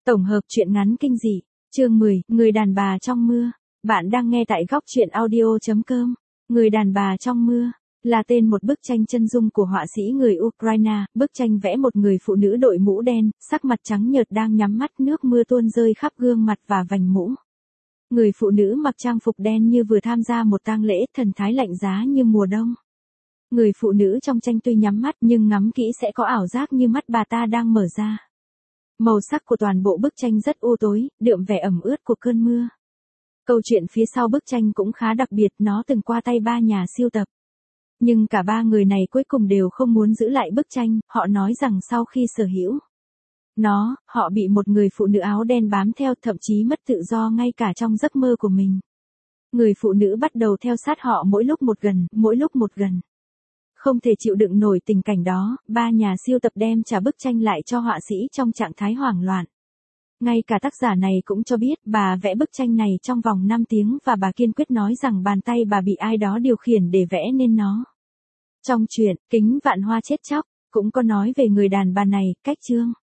Tổng hợp truyện ngắn kinh dị, chương 10, Người đàn bà trong mưa. Bạn đang nghe tại góc truyện audio.com. Người đàn bà trong mưa là tên một bức tranh chân dung của họa sĩ người Ukraine. Bức tranh vẽ một người phụ nữ đội mũ đen, sắc mặt trắng nhợt đang nhắm mắt, nước mưa tuôn rơi khắp gương mặt và vành mũ. Người phụ nữ mặc trang phục đen như vừa tham gia một tang lễ, thần thái lạnh giá như mùa đông. Người phụ nữ trong tranh tuy nhắm mắt nhưng ngắm kỹ sẽ có ảo giác như mắt bà ta đang mở ra. Màu sắc của toàn bộ bức tranh rất u tối, đượm vẻ ẩm ướt của cơn mưa. Câu chuyện phía sau bức tranh cũng khá đặc biệt, nó từng qua tay 3 nhà sưu tập. Nhưng cả 3 người này cuối cùng đều không muốn giữ lại bức tranh, họ nói rằng sau khi sở hữu nó, họ bị một người phụ nữ áo đen bám theo, thậm chí mất tự do ngay cả trong giấc mơ của mình. Người phụ nữ bắt đầu theo sát họ mỗi lúc một gần. Không thể chịu đựng nổi tình cảnh đó, 3 nhà sưu tập đem trả bức tranh lại cho họa sĩ trong trạng thái hoảng loạn. Ngay cả tác giả này cũng cho biết bà vẽ bức tranh này trong vòng 5 tiếng và bà kiên quyết nói rằng bàn tay bà bị ai đó điều khiển để vẽ nên nó. Trong truyện Kính Vạn Hoa Chết Chóc cũng có nói về người đàn bà này, cách chương